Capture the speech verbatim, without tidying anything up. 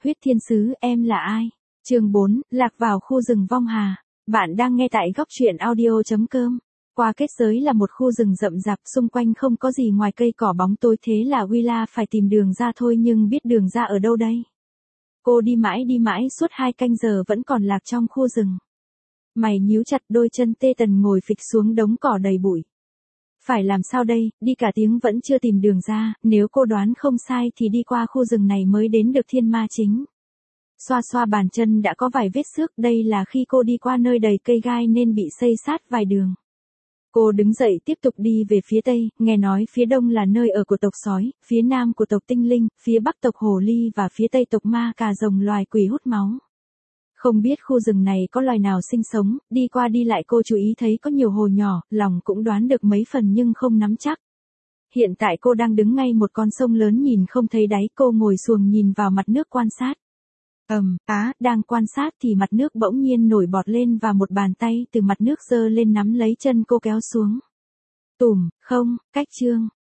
Huyết Thiên Sứ, em là ai? Chương bốn, lạc vào khu rừng vong hà. Bạn đang nghe tại góc truyện audio chấm com. Qua kết giới là một khu rừng rậm rạp, xung quanh không có gì ngoài cây cỏ bóng tối, thế là Willa phải tìm đường ra thôi, nhưng biết đường ra ở đâu đây? Cô đi mãi đi mãi suốt hai canh giờ vẫn còn lạc trong khu rừng. Mày nhíu chặt, đôi chân tê tần ngồi phịch xuống đống cỏ đầy bụi. Phải làm sao đây, đi cả tiếng vẫn chưa tìm đường ra, nếu cô đoán không sai thì đi qua khu rừng này mới đến được thiên ma chính. Xoa xoa bàn chân đã có vài vết xước, đây là khi cô đi qua nơi đầy cây gai nên bị xây sát vài đường. Cô đứng dậy tiếp tục đi về phía tây, nghe nói phía đông là nơi ở của tộc sói, phía nam của tộc tinh linh, phía bắc tộc hồ ly và phía tây tộc ma cà rồng, loài quỷ hút máu. Không biết khu rừng này có loài nào sinh sống, đi qua đi lại cô chú ý thấy có nhiều hồ nhỏ, lòng cũng đoán được mấy phần nhưng không nắm chắc. Hiện tại cô đang đứng ngay một con sông lớn nhìn không thấy đáy, cô ngồi xuồng nhìn vào mặt nước quan sát. Ầm, á, đang quan sát thì mặt nước bỗng nhiên nổi bọt lên và một bàn tay từ mặt nước giơ lên nắm lấy chân cô kéo xuống. Tùm, không, cách chương.